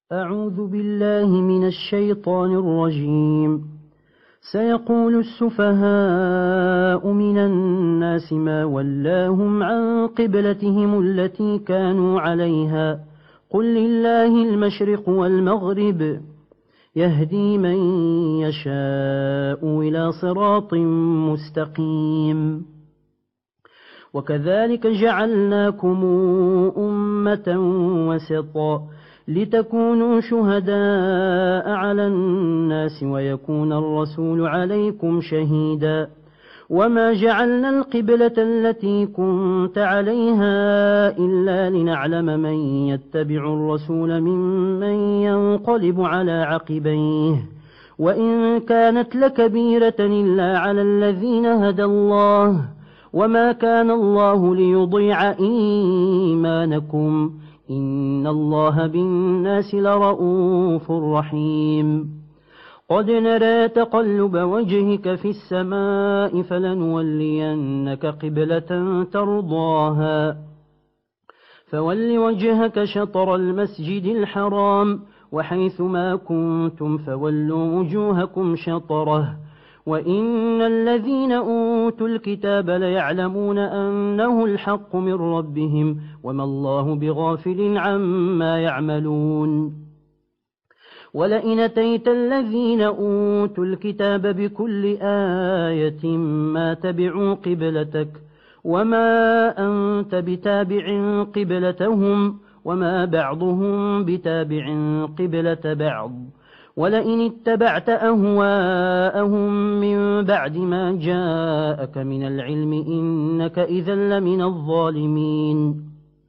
أعوذ بالله من الشيطان الرجيم. سيقول السفهاء من الناس ما ولاهم عن قبلتهم التي كانوا عليها قل لله المشرق والمغرب يهدي من يشاء إلى صراط مستقيم. وكذلك جعلناكم أمة وسطا لتكونوا شهداء على الناس ويكون الرسول عليكم شهيدا. وما جعلنا القبلة التي كنت عليها إلا لنعلم من يتبع الرسول ممن ينقلب على عقبيه وإن كانت لكبيرة إلا على الذين هدى الله وما كان الله ليضيع إيمانكم إن الله بالناس لرؤوف رحيم. قد نرى تقلب وجهك في السماء فلنولينك قبلة ترضاها فول وجهك شطر المسجد الحرام وحيث ما كنتم فولوا وجوهكم شطره وإن الذين أوتوا الكتاب ليعلمون أنه الحق من ربهم وما الله بغافل عما يعملون. ولئن أتيت الذين أوتوا الكتاب بكل آية ما تبعوا قبلتك وما أنت بتابع قبلتهم وما بعضهم بتابع قبلة بعض ولئن اتبعت أهواءهم من بعد ما جاءك من العلم إنك إذا لمن الظالمين.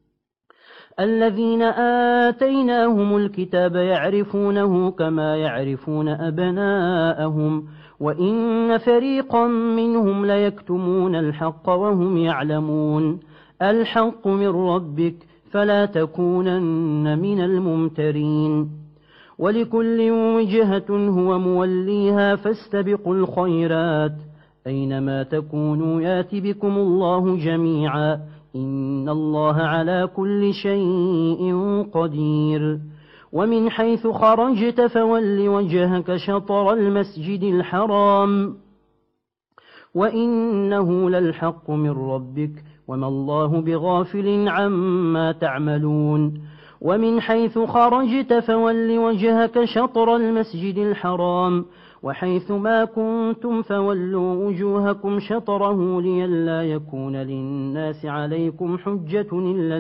الذين آتيناهم الكتاب يعرفونه كما يعرفون أبناءهم وإن فريقا منهم ليكتمون الحق وهم يعلمون. الحق من ربك فلا تكونن من الممترين. ولكل وجهة هو موليها فاستبقوا الخيرات أينما تكونوا يات بكم الله جميعا إن الله على كل شيء قدير. ومن حيث خرجت فول وجهك شطر المسجد الحرام وإنه للحق من ربك وما الله بغافل عما تعملون. ومن حيث خرجت فول وجهك شطر المسجد الحرام وحيث ما كنتم فولوا وجوهكم شطره لئلا يكون للناس عليكم حجة إلا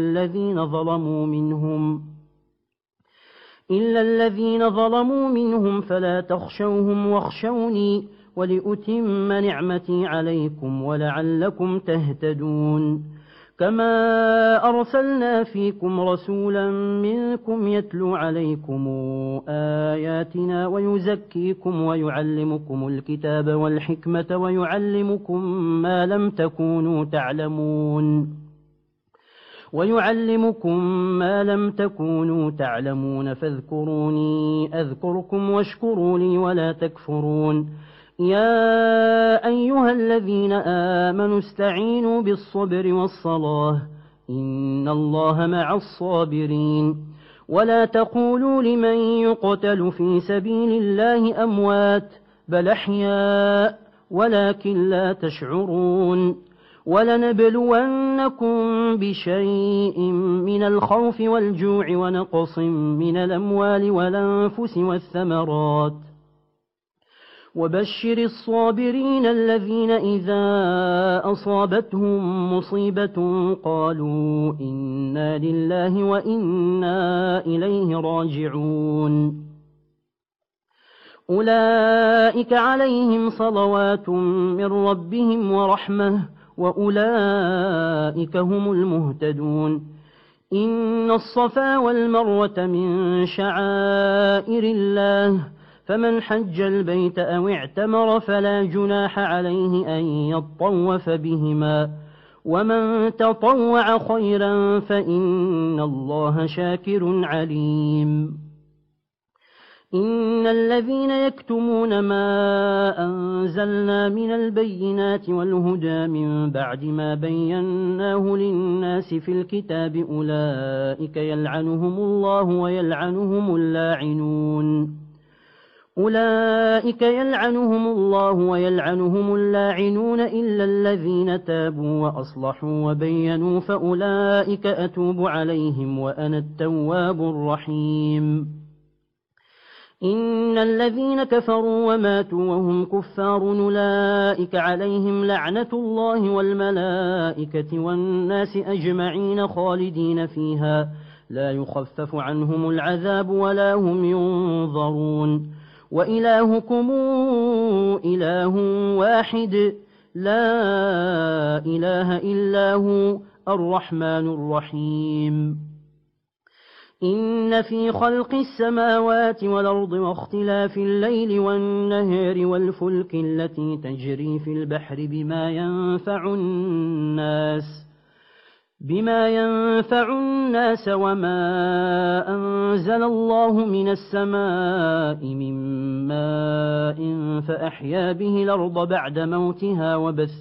الذين ظلموا منهم فلا تخشوهم واخشوني ولأتم نعمتي عليكم ولعلكم تهتدون. كما أرسلنا فيكم رسولا منكم يتلو عليكم آياتنا ويزكيكم ويعلمكم الكتاب والحكمة ويعلمكم ما لم تكونوا تعلمون فاذكروني أذكركم واشكروا لي ولا تكفرون. يا أيها الذين آمنوا استعينوا بالصبر والصلاة إن الله مع الصابرين. ولا تقولوا لمن يقتل في سبيل الله أموات بل أحياء ولكن لا تشعرون. ولنبلونكم بشيء من الخوف والجوع ونقص من الأموال والأنفس والثمرات وبشر الصابرين الذين إذا أصابتهم مصيبة قالوا إنا لله وإنا إليه راجعون. أولئك عليهم صلوات من ربهم ورحمة وأولئك هم المهتدون. إن الصفا والمروة من شعائر الله فمن حج البيت أو اعتمر فلا جناح عليه أن يطوف بهما ومن تطوع خيرا فإن الله شاكر عليم. إن الذين يكتمون ما أنزلنا من البينات والهدى من بعد ما بيناه للناس في الكتاب أولئك يلعنهم الله ويلعنهم اللاعنون إلا الذين تابوا وأصلحوا وبينوا فأولئك أتوب عليهم وأنا التواب الرحيم إن الذين كفروا وماتوا وهم كفار أولئك عليهم لعنة الله والملائكة والناس أجمعين خالدين فيها لا يخفف عنهم العذاب ولا هم ينظرون وإلهكم إله واحد لا إله إلا هو الرحمن الرحيم إن في خلق السماوات والأرض واختلاف الليل والنهار والفلك التي تجري في البحر بما ينفع الناس وما أنزل الله من السماء من ماء فأحيا به الأرض بعد موتها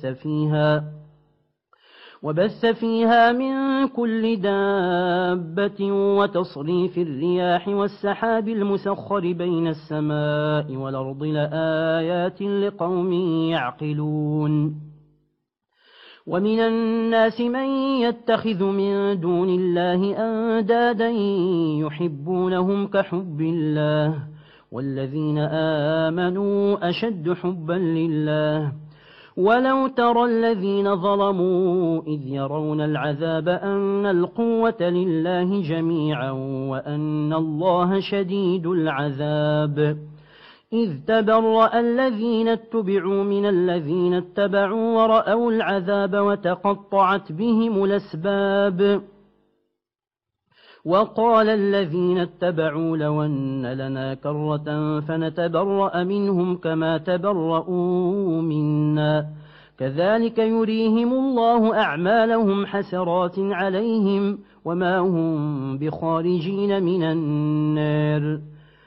وبث فيها من كل دابة وتصريف الرياح والسحاب المسخر بين السماء والأرض لآيات لقوم يعقلون ومن الناس من يتخذ من دون الله أندادا يحبونهم كحب الله والذين آمنوا أشد حبا لله ولو ترى الذين ظلموا إذ يرون العذاب أن القوة لله جميعا وأن الله شديد العذاب إذ تبرأ الذين اتبعوا من الذين اتبعوا ورأوا العذاب وتقطعت بهم الأسباب وقال الذين اتبعوا لو أن لنا كرة فنتبرأ منهم كما تبرؤوا منا كذلك يريهم الله أعمالهم حسرات عليهم وما هم بخارجين من النار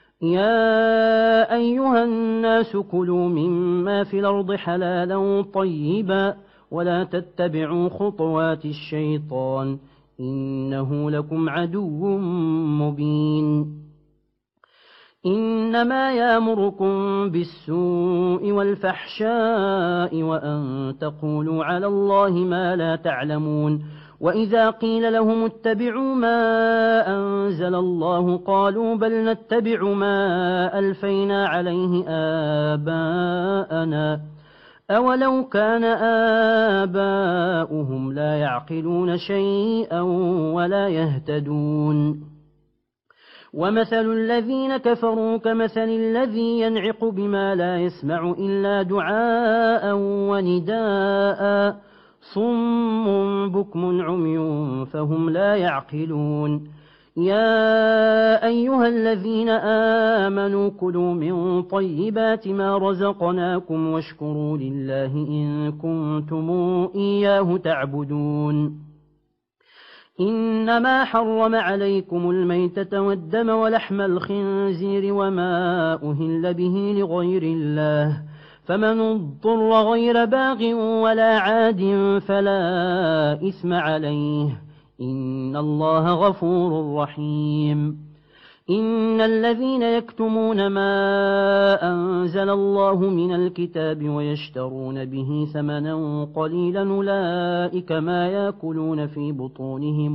يا أيها الناس كلوا مما في الأرض حلالا طيبا ولا تتبعوا خطوات الشيطان إنه لكم عدو مبين إنما يأمركم بالسوء والفحشاء وأن تقولوا على الله ما لا تعلمون وإذا قيل لهم اتبعوا ما أنزل الله قالوا بل نتبع ما ألفينا عليه آباءنا أولو كان آباؤهم لا يعقلون شيئا ولا يهتدون ومثل الذين كفروا كمثل الذي ينعق بما لا يسمع إلا دعاء ونداء صم بكم عمي فهم لا يعقلون يا أيها الذين آمنوا كلوا من طيبات ما رزقناكم واشكروا لله إن كنتم إياه تعبدون إنما حرم عليكم الميتة والدم ولحم الخنزير وما أهل به لغير الله فمن اضطر غير باغ ولا عاد فلا إثم عليه إن الله غفور رحيم إن الذين يكتمون ما أنزل الله من الكتاب ويشترون به ثمنا قليلا أولئك ما يأكلون في بطونهم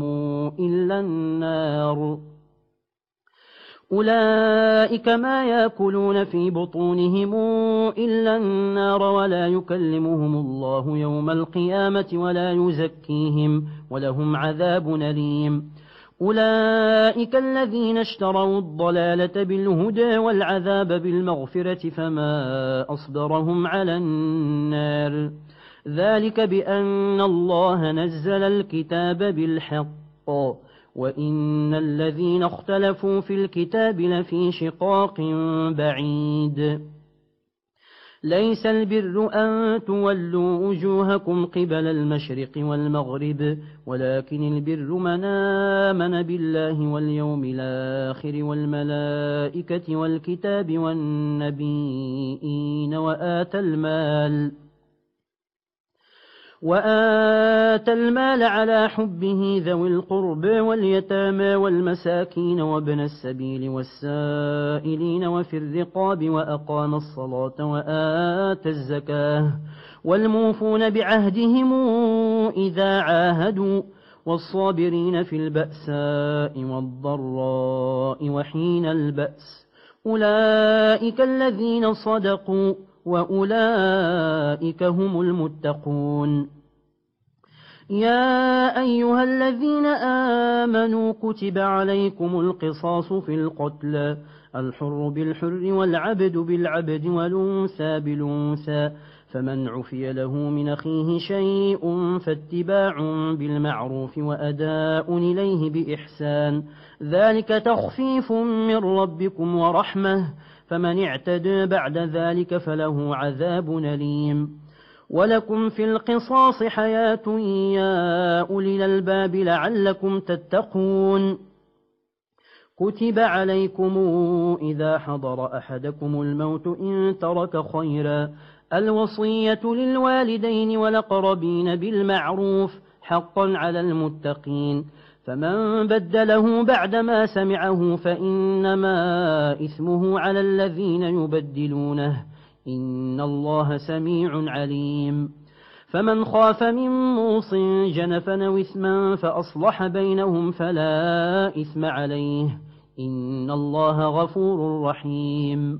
إلا النار ولا يكلمهم الله يوم القيامة ولا يزكيهم ولهم عذاب أليم أولئك الذين اشتروا الضلالة بالهدى والعذاب بالمغفرة فما أصبرهم على النار ذلك بأن الله نزل الكتاب بالحق وإن الذين اختلفوا في الكتاب لفي شقاق بعيد ليس البر أن تولوا وجوهكم قبل المشرق والمغرب ولكن البر من آمن بالله واليوم الآخر والملائكة والكتاب والنبيين وآتى المال على حبه ذوي القرب واليتامى والمساكين وابن السبيل والسائلين وفي الرقاب وأقام الصلاة وآتى الزكاة والموفون بعهدهم إذا عاهدوا والصابرين في البأساء والضراء وحين البأس أولئك الذين صدقوا وأولئك هم المتقون يا أيها الذين آمنوا كتب عليكم القصاص في القتلى الحر بالحر والعبد بالعبد والأنثى بالأنثى فمن عفي له من أخيه شيء فاتباع بالمعروف وأداء إليه بإحسان ذلك تخفيف من ربكم ورحمة فمن اعتدى بعد ذلك فله عذاب أليم ولكم في القصاص حياة يا أولي الألباب لعلكم تتقون كتب عليكم إذا حضر أحدكم الموت إن ترك خيرا الوصية للوالدين والأقربين بالمعروف حقا على المتقين فمن بدله بعدما سمعه فإنما إثمه على الذين يبدلونه إن الله سميع عليم فمن خاف من موص جنفا أو إثما فأصلح بينهم فلا إثم عليه إن الله غفور رحيم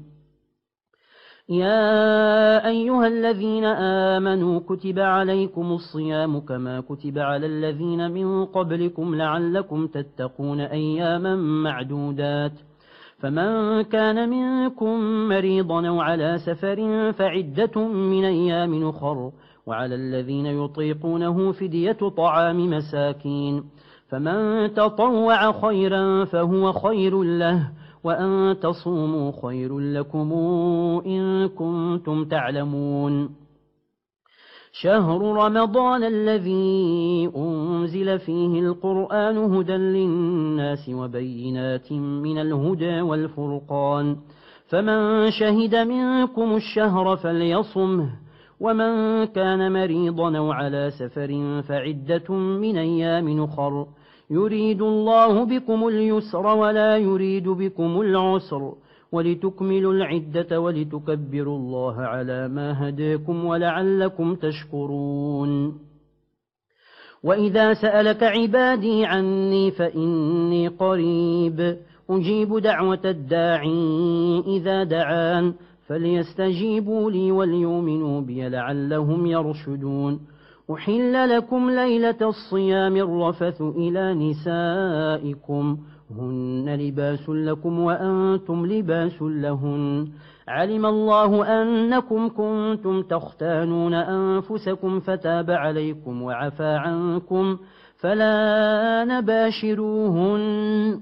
يا أيها الذين آمنوا كتب عليكم الصيام كما كتب على الذين من قبلكم لعلكم تتقون أياما معدودات فمن كان منكم مريضا أو على سفر فعدة من أيام أخر وعلى الذين يطيقونه فدية طعام مساكين فمن تطوع خيرا فهو خير له وأن تصوموا خير لكم إن كنتم تعلمون شهر رمضان الذي أنزل فيه القرآن هدى للناس وبينات من الهدى والفرقان فمن شهد منكم الشهر فليصمه ومن كان مريضا أو على سفر فعدة من أيام أخر يريد الله بكم اليسر ولا يريد بكم العسر ولتكملوا العدة ولتكبروا الله على ما هداكم ولعلكم تشكرون وإذا سألك عبادي عني فإني قريب أجيب دعوة الداعي إذا دعان فليستجيبوا لي وليؤمنوا بي لعلهم يرشدون أحل لكم ليلة الصيام الرفث إلى نسائكم هن لباس لكم وأنتم لباس لهن علم الله أنكم كنتم تختانون أنفسكم فتاب عليكم وعفى عنكم فلا نباشروهن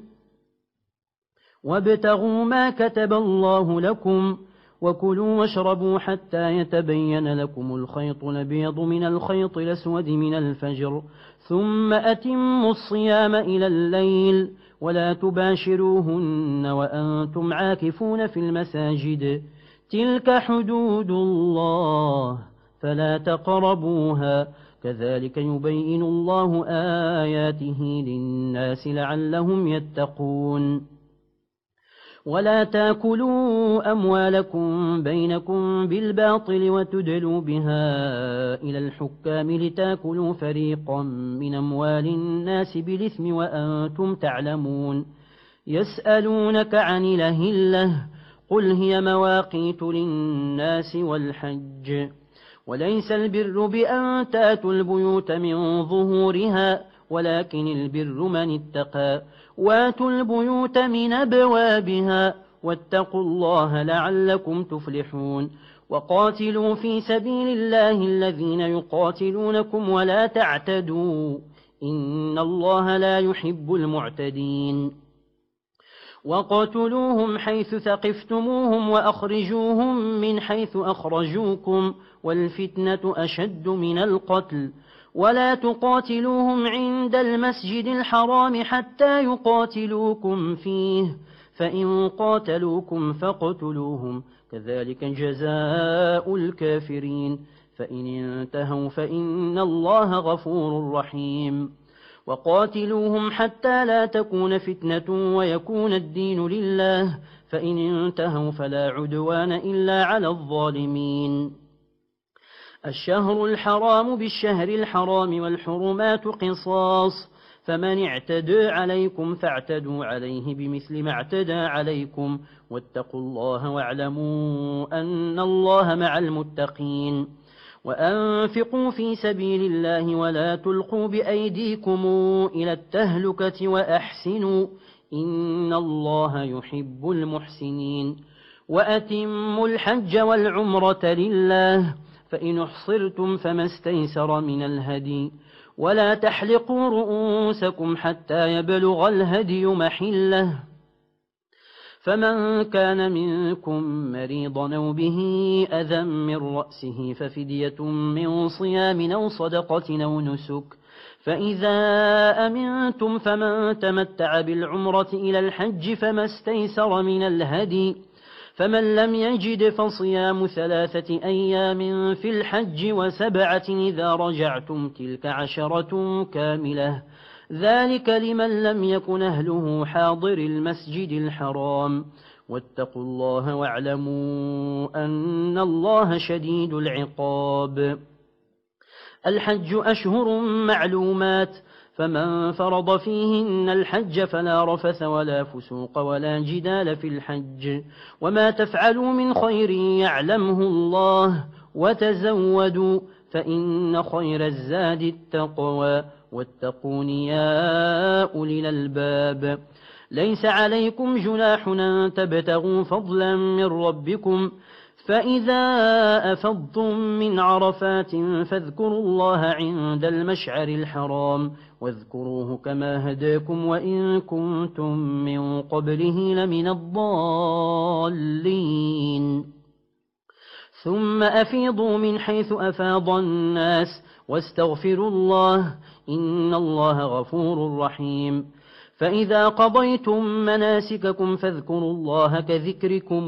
وابتغوا ما كتب الله لكم وكلوا واشربوا حتى يتبين لكم الخيط الأبيض من الخيط الأسود من الفجر ثم أتموا الصيام إلى الليل ولا تباشروهن وأنتم عاكفون في المساجد تلك حدود الله فلا تقربوها كذلك يبين الله آياته للناس لعلهم يتقون ولا تاكلوا أموالكم بينكم بالباطل وتدلوا بها إلى الحكام لتاكلوا فريقا من أموال الناس بالإثم وأنتم تعلمون يسألونك عن الأهلة قل هي مواقيت للناس والحج وليس البر بأن تاتوا البيوت من ظهورها ولكن البر من اتقى واتوا البيوت من أبوابها واتقوا الله لعلكم تفلحون وقاتلوا في سبيل الله الذين يقاتلونكم ولا تعتدوا إن الله لا يحب المعتدين وقتلوهم حيث ثقفتموهم وأخرجوهم من حيث أخرجوكم والفتنة أشد من القتل ولا تقاتلوهم عند المسجد الحرام حتى يقاتلوكم فيه فإن قاتلوكم فاقتلوهم كذلك جزاء الكافرين فإن انتهوا فإن الله غفور رحيم وقاتلوهم حتى لا تكون فتنة ويكون الدين لله فإن انتهوا فلا عدوان إلا على الظالمين الشهر الحرام بالشهر الحرام والحرمات قصاص فمن اعتدى عليكم فاعتدوا عليه بمثل ما اعتدى عليكم واتقوا الله واعلموا أن الله مع المتقين وأنفقوا في سبيل الله ولا تلقوا بأيديكم إلى التهلكة وأحسنوا إن الله يحب المحسنين وأتموا الحج والعمرة لله فإن احصرتم فما استيسر من الهدي ولا تحلقوا رؤوسكم حتى يبلغ الهدي محله فمن كان منكم مريضا أو به أذى من رأسه ففدية من صيام أو صدقة أو نسك فإذا أمنتم فمن تمتع بالعمرة إلى الحج فما استيسر من الهدي فمن لم يجد فصيام 3 أيام في الحج و7 إذا رجعتم تلك 10 كاملة ذلك لمن لم يكن أهله حاضر المسجد الحرام واتقوا الله واعلموا أن الله شديد العقاب الحج أشهر معلومات فمن فرض فيهن الحج فلا رفث ولا فسوق ولا جدال في الحج وما تفعلوا من خير يعلمه الله وتزودوا فإن خير الزاد التقوى واتقون يا أولي الألباب ليس عليكم جناح أن تبتغوا فضلا من ربكم فإذا أفضتم من عرفات فاذكروا الله عند المشعر الحرام واذكروه كما هداكم وإن كنتم من قبله لمن الضالين ثم أفيضوا من حيث أفاض الناس واستغفروا الله إن الله غفور رحيم فإذا قضيتم مناسككم فاذكروا الله كذكركم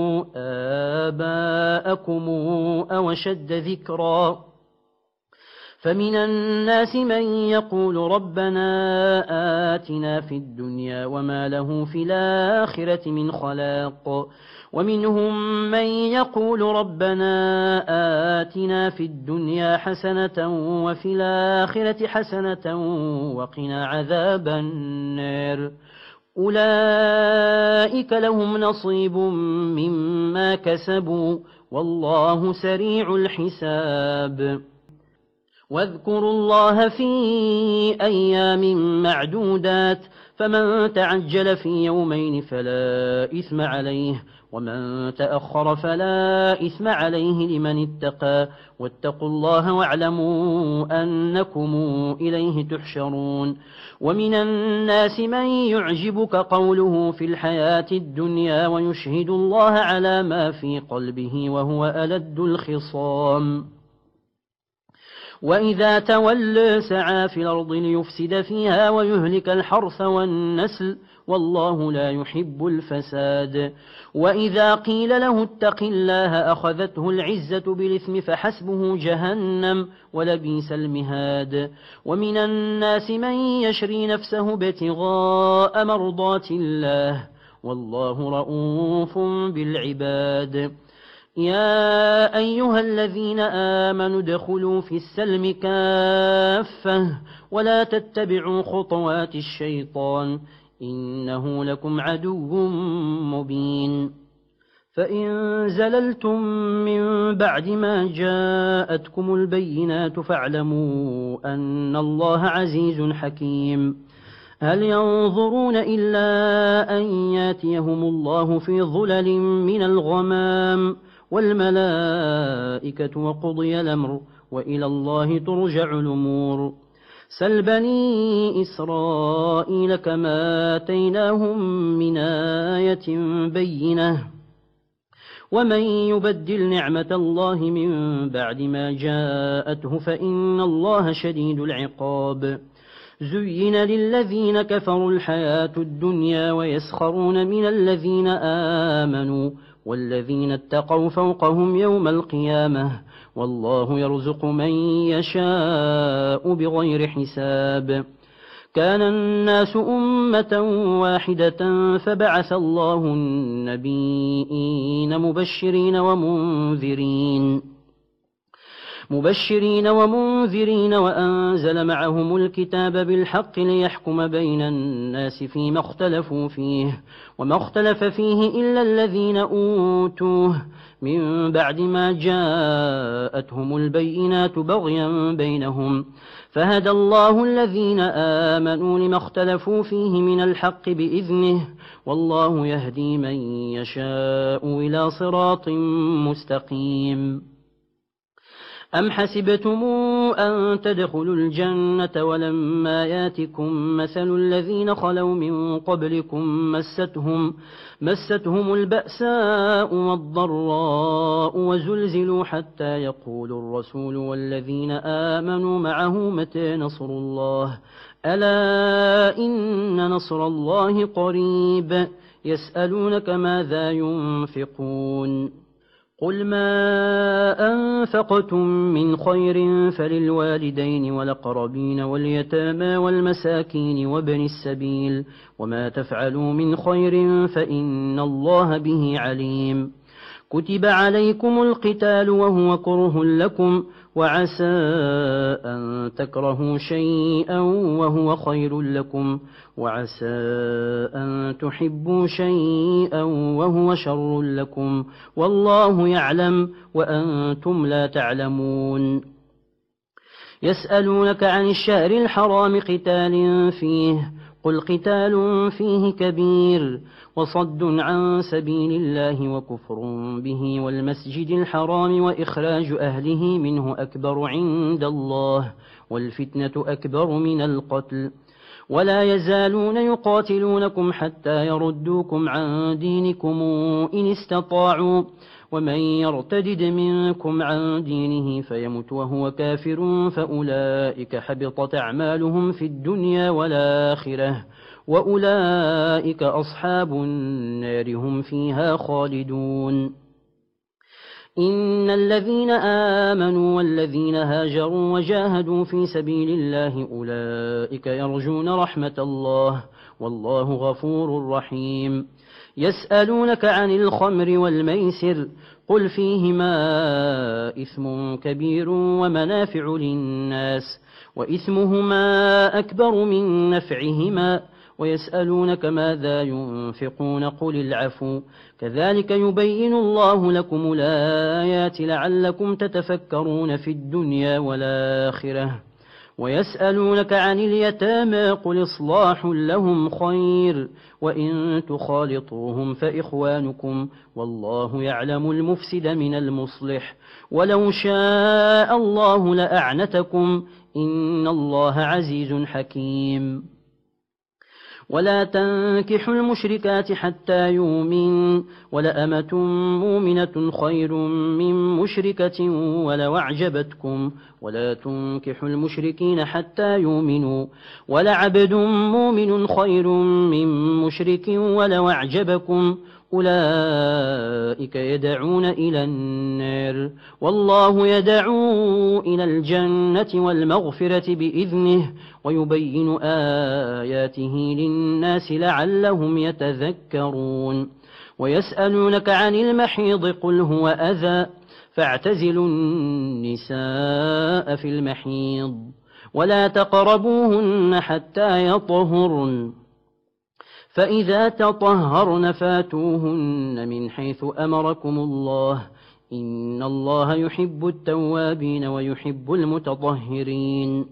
آباءكم أو شد ذكرا فمن الناس من يقول ربنا آتنا في الدنيا وما له في الآخرة من خلاق ومنهم من يقول ربنا آتنا في الدنيا حسنة وفي الآخرة حسنة وقنا عذاب النار أولئك لهم نصيب مما كسبوا والله سريع الحساب واذكروا الله في أيام معدودات فمن تعجل في يومين فلا إثم عليه ومن تأخر فلا إثم عليه لمن اتقى واتقوا الله واعلموا أنكم إليه تحشرون ومن الناس من يعجبك قوله في الحياة الدنيا ويشهد الله على ما في قلبه وهو ألد الخصام وإذا تولى سعى في الأرض ليفسد فيها ويهلك الحرث والنسل والله لا يحب الفساد وإذا قيل له اتق الله أخذته العزة بالإثم فحسبه جهنم ولبئس المهاد ومن الناس من يشري نفسه ابتغاء مرضات الله والله رؤوف بالعباد يا أيها الذين آمنوا ادخلوا في السلم كافة ولا تتبعوا خطوات الشيطان إنه لكم عدو مبين فإن زللتم من بعد ما جاءتكم البينات فاعلموا أن الله عزيز حكيم هل ينظرون إلا أن ياتيهم الله في ظلل من الغمام والملائكة وقضي الأمر وإلى الله ترجع الأمور سل بني إسرائيل كما آتيناهم من آية بينة ومن يبدل نعمة الله من بعد ما جاءته فإن الله شديد العقاب زين للذين كفروا الحياة الدنيا ويسخرون من الذين آمنوا والذين اتقوا فوقهم يوم القيامة والله يرزق من يشاء بغير حساب كان الناس أمة واحدة فبعث الله النبيين مبشرين ومنذرين وأنزل معهم الكتاب بالحق ليحكم بين الناس فيما اختلفوا فيه وما اختلف فيه إلا الذين أوتوه من بعد ما جاءتهم البينات بغيا بينهم فهدى الله الذين آمنوا لما اختلفوا فيه من الحق بإذنه والله يهدي من يشاء إلى صراط مستقيم أم حسبتم أن تدخلوا الجنة ولما ياتكم مثل الذين خلوا من قبلكم مستهم البأساء والضراء وزلزلوا حتى يقول الرسول والذين آمنوا معه متى نصر الله ألا إن نصر الله قريب يسألونك ماذا ينفقون قل ما أنفقتم من خير فللوالدين والأقربين واليتامى والمساكين وابن السبيل وما تفعلوا من خير فإن الله به عليم كتب عليكم القتال وهو كره لكم وعسى أن تكرهوا شيئا وهو خير لكم وعسى أن تحبوا شيئا وهو شر لكم والله يعلم وأنتم لا تعلمون يسألونك عن الشهر الحرام قتال فيه قل قتال فيه كبير وصد عن سبيل الله وكفر به والمسجد الحرام وإخراج أهله منه أكبر عند الله والفتنة أكبر من القتل ولا يزالون يقاتلونكم حتى يردوكم عن دينكم إن استطاعوا ومن يرتدد منكم عن دينه فيمت وهو كافر فأولئك حبطت أعمالهم في الدنيا والآخرة وأولئك أصحاب النار هم فيها خالدون إن الذين آمنوا والذين هاجروا وجاهدوا في سبيل الله أولئك يرجون رحمة الله والله غفور رحيم يسألونك عن الخمر والميسر قل فيهما إثم كبير ومنافع للناس وإثمهما أكبر من نفعهما ويسألونك ماذا ينفقون قل العفو كذلك يبين الله لكم الآيات لعلكم تتفكرون في الدنيا والآخرة ويسألونك عن اليتامى قل إصلاح لهم خير وإن تخالطوهم فإخوانكم والله يعلم المفسد من المصلح ولو شاء الله لأعنتكم إن الله عزيز حكيم ولا تنكحوا المشركات حتى يؤمن ولأمة مؤمنة خير من مشركة ولو أعجبتكم ولا تنكحوا المشركين حتى يؤمنوا ولعبد مؤمن خير من مشرك ولو أعجبكم أولئك يدعون إلى النار والله يدعو إلى الجنة والمغفرة بإذنه ويبين آياته للناس لعلهم يتذكرون ويسألونك عن المحيض قل هو أذى فاعتزلوا النساء في المحيض ولا تقربوهن حتى يطهرن فإذا تطهرن فاتوهن من حيث أمركم الله إن الله يحب التوابين ويحب المتطهرين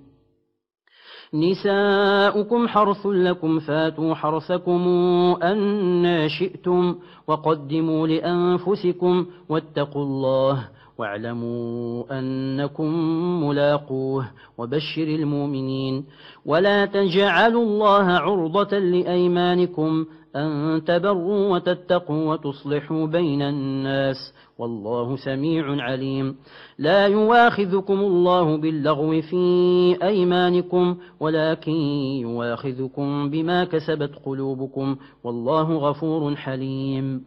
نساؤكم حرث لكم فاتوا حرثكم أن شئتم وقدموا لأنفسكم واتقوا الله واعلموا أنكم ملاقوه وبشر المؤمنين. ولا تجعلوا الله عرضة لأيمانكم أن تبروا وتتقوا وتصلحوا بين الناس والله سميع عليم. لا يواخذكم الله باللغو في أيمانكم ولكن يواخذكم بما كسبت قلوبكم والله غفور حليم.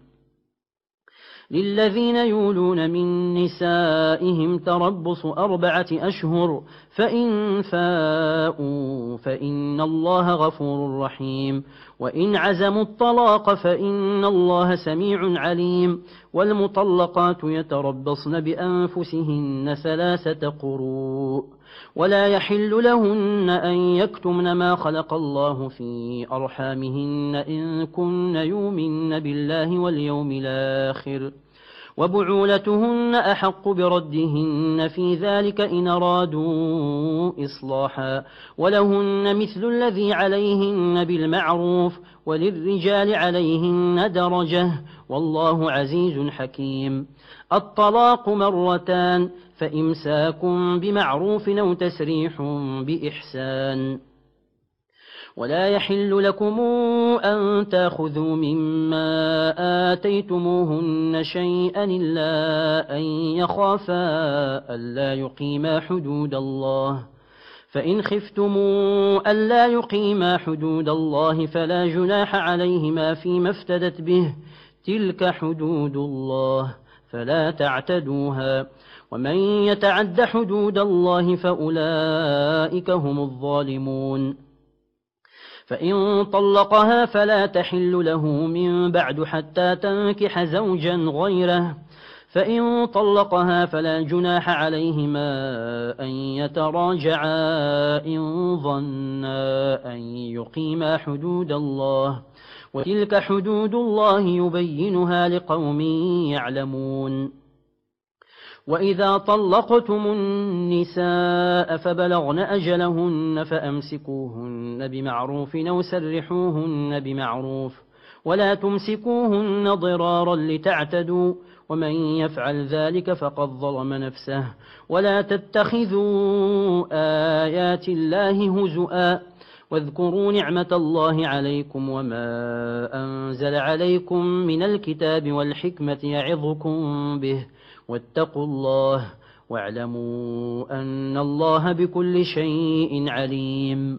للذين يولون من نسائهم تربص 4 أشهر فإن فاءوا فإن الله غفور رحيم. وإن عزموا الطلاق فإن الله سميع عليم. والمطلقات يتربصن بأنفسهن 3 قروء ولا يحل لهن أن يكتمن ما خلق الله في أرحامهن إن كن يؤمن بالله واليوم الآخر. وبعولتهن أحق بردهن في ذلك إن أرادوا إصلاحا ولهن مثل الذي عليهن بالمعروف وللرجال عليهن درجة والله عزيز حكيم. الطلاق 2 فإمساك بمعروف أو تسريح بإحسان. ولا يحل لكم أن تأخذوا مما آتيتموهن شيئا إلا أن يخافا ألا يقيما حدود الله. فإن خفتموا ألا يقيما حدود الله فلا جناح عليهما فيما افتدت به تلك حدود الله فلا تعتدوها. ومن يتعد حدود الله فأولئك هم الظالمون. فإن طلقها فلا تحل له من بعد حتى تنكح زوجا غيره. فإن طلقها فلا جناح عليهما أن يتراجعا إن ظنا أن يقيما حدود الله وتلك حدود الله يبينها لقوم يعلمون. وإذا طلقتم النساء فبلغن أجلهن فأمسكوهن بمعروف أو سرحوهن بمعروف ولا تمسكوهن ضرارا لتعتدوا ومن يفعل ذلك فقد ظلم نفسه. ولا تتخذوا آيات الله هزؤا واذكروا نعمة الله عليكم وما أنزل عليكم من الكتاب والحكمة يعظكم به واتقوا الله واعلموا أن الله بكل شيء عليم.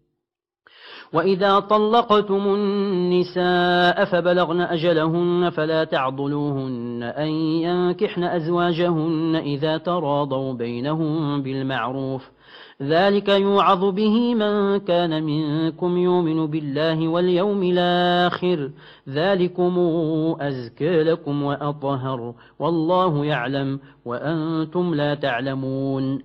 وإذا طلقتم النساء فبلغن أجلهن فلا تعضلوهن أن ينكحن أزواجهن إذا تراضوا بينهم بالمعروف ذلك يوعظ به من كان منكم يؤمن بالله واليوم الآخر ذلكم أزكى لكم وأطهر والله يعلم وأنتم لا تعلمون.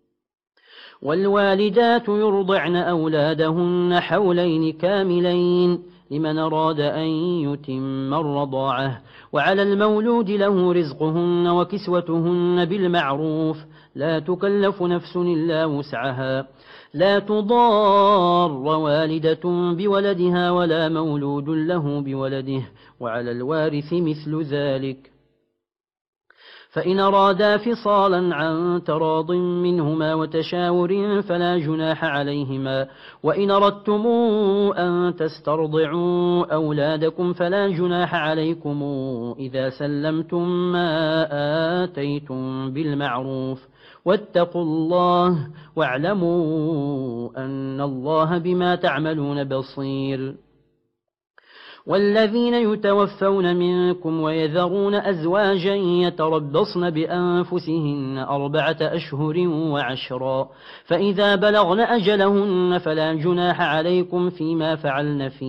والوالدات يرضعن أولادهن حولين كاملين لمن أراد أن يتم الرضاعة وعلى المولود له رزقهن وكسوتهن بالمعروف لا تكلف نفس إلا وسعها لا تضار والدة بولدها ولا مولود له بولده وعلى الوارث مثل ذلك. فإن أرادا فصالا عن تراض منهما وتشاور فلا جناح عليهما. وإن أردتم أن تسترضعوا أولادكم فلا جناح عليكم إذا سلمتم ما آتيتم بالمعروف واتقوا الله واعلموا أن الله بما تعملون بصير. والذين يتوفون منكم ويذرون أزواجا يتربصن بأنفسهن 4 أشهر و10 فإذا بلغن أجلهن فلا جناح عليكم فيما فعلن في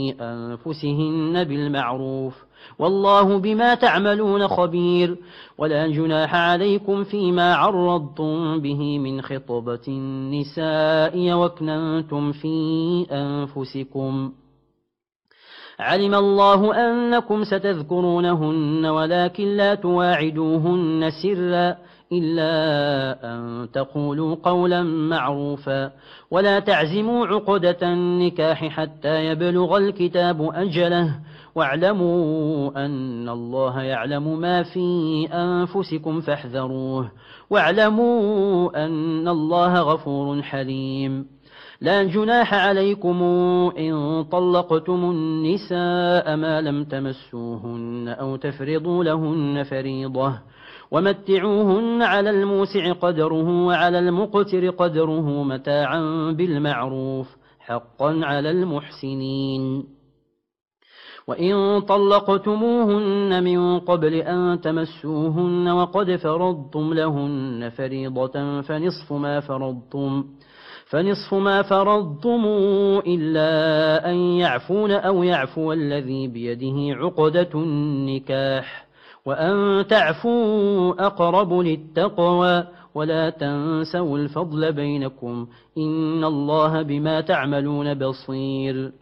أنفسهن بالمعروف والله بما تعملون خبير. ولا جناح عليكم فيما عرضتم به من خطبة النساء وكننتم في أنفسكم علم الله أنكم ستذكرونهن ولكن لا تواعدوهن سرا إلا أن تقولوا قولا معروفا ولا تعزموا عقدة النكاح حتى يبلغ الكتاب أجله واعلموا أن الله يعلم ما في أنفسكم فاحذروه واعلموا أن الله غفور حليم لا جناح عليكم إن طلقتم النساء ما لم تمسوهن أو تفرضوا لهن فريضة ومتعوهن على الموسع قدره وعلى المقتر قدره متاعا بالمعروف حقا على المحسنين وإن طلقتموهن من قبل أن تمسوهن وقد فرضتم لهن فريضة فنصف ما فرضتم إلا أن يعفون أو يعفو الذي بيده عقدة النكاح وأن تعفوا أقرب للتقوى ولا تنسوا الفضل بينكم إن الله بما تعملون بصير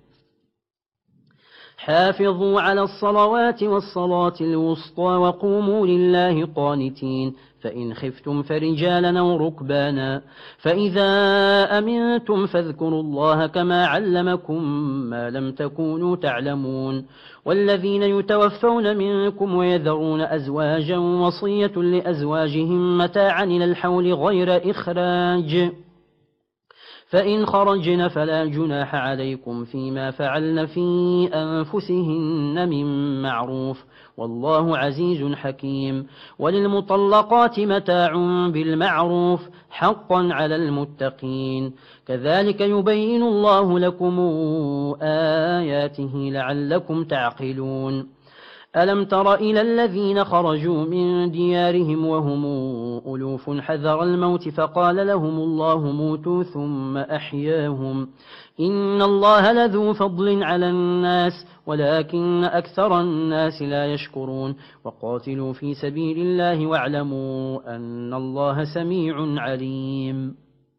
حافظوا على الصلوات والصلاة الوسطى وقوموا لله قانتين فإن خفتم فرجالا أو ركبانا فإذا أمنتم فاذكروا الله كما علمكم ما لم تكونوا تعلمون والذين يتوفون منكم ويذرون أزواجا وصية لأزواجهم متاعا إلى الحول غير إخراج فإن خرجن فلا جناح عليكم فيما فعلن في أنفسهن من معروف والله عزيز حكيم وللمطلقات متاع بالمعروف حقا على المتقين كذلك يبين الله لكم آياته لعلكم تعقلون ألم تر إلى الذين خرجوا من ديارهم وهم ألوف حذر الموت فقال لهم الله موتوا ثم أحياهم إن الله لذو فضل على الناس ولكن أكثر الناس لا يشكرون وقاتلوا في سبيل الله واعلموا أن الله سميع عليم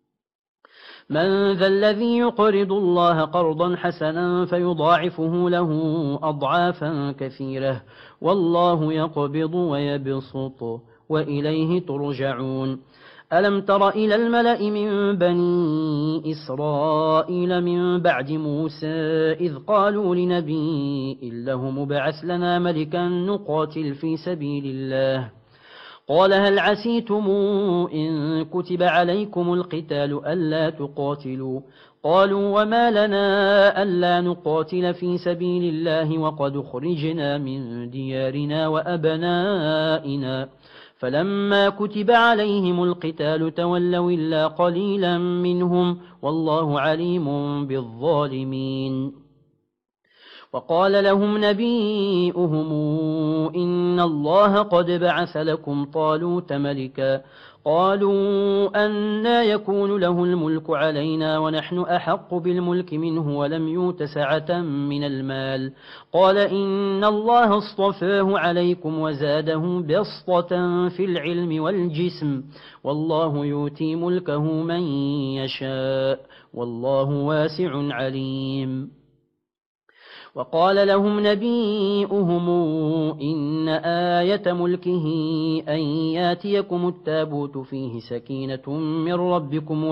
من ذا الذي يقرض الله قرضا حسنا فيضاعفه له أضعافا كثيرة والله يقبض ويبسط وإليه ترجعون ألم تر إلى الملأ من بني إسرائيل من بعد موسى إذ قالوا لنبي له مبعث لنا ملكا نقاتل في سبيل الله قال هل عسيتم إن كتب عليكم القتال ألا تقاتلوا قالوا وما لنا ألا نقاتل في سبيل الله وقد خرجنا من ديارنا وأبنائنا فلما كتب عليهم القتال تولوا إلا قليلا منهم والله عليم بالظالمين وقال لهم نبيئهم إن الله قد بعث لكم طالوت ملكا قالوا أنى يكون له الملك علينا ونحن أحق بالملك منه ولم يؤت سعة من المال قال إن الله اصطفاه عليكم وزاده بسطة في العلم والجسم والله يؤتي ملكه من يشاء والله واسع عليم وقال لهم نبيئهم إن آية ملكه أن ياتيكم التابوت فيه سكينة من ربكم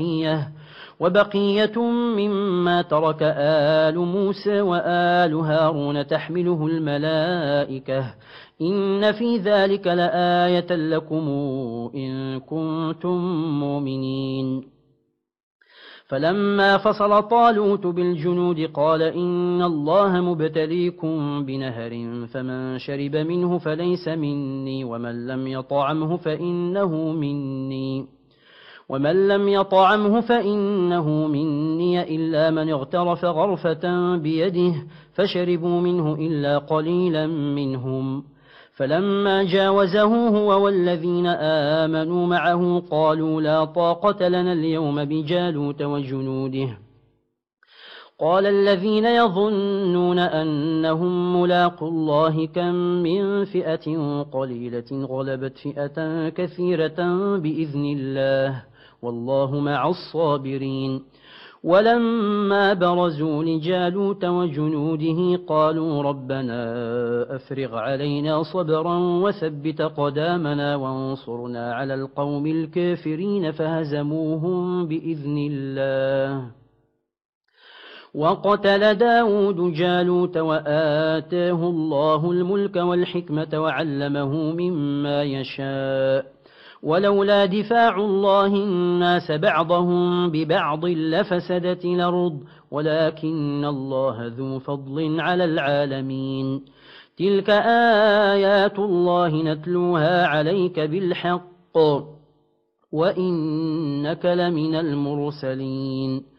وبقية مما ترك آل موسى وآل هارون تحمله الملائكة إن في ذلك لآية لكم إن كنتم مؤمنين فلما فصل طالوت بالجنود قال إن الله مبتليكم بنهر فمن شرب منه فليس مني ومن لم يطعمه فإنه مني إلا من اغترف غرفة بيده فشربوا منه إلا قليلا منهم فلما جاوزه هو والذين آمنوا معه قالوا لا طاقة لنا اليوم بجالوت وجنوده قال الذين يظنون أنهم ملاقوا الله كم من فئة قليلة غلبت فئة كثيرة بإذن الله والله مع الصابرين ولما برزوا لجالوت وجنوده قالوا ربنا أفرغ علينا صبرا وثبت قدامنا وانصرنا على القوم الكافرين فهزموهم بإذن الله. وقتل داود جالوت وآتاه الله الملك والحكمة وعلمه مما يشاء ولولا دفاع الله الناس بعضهم ببعض لفسدت الأرض ولكن الله ذو فضل على العالمين. تلك آيات الله نتلوها عليك بالحق وإنك لمن المرسلين.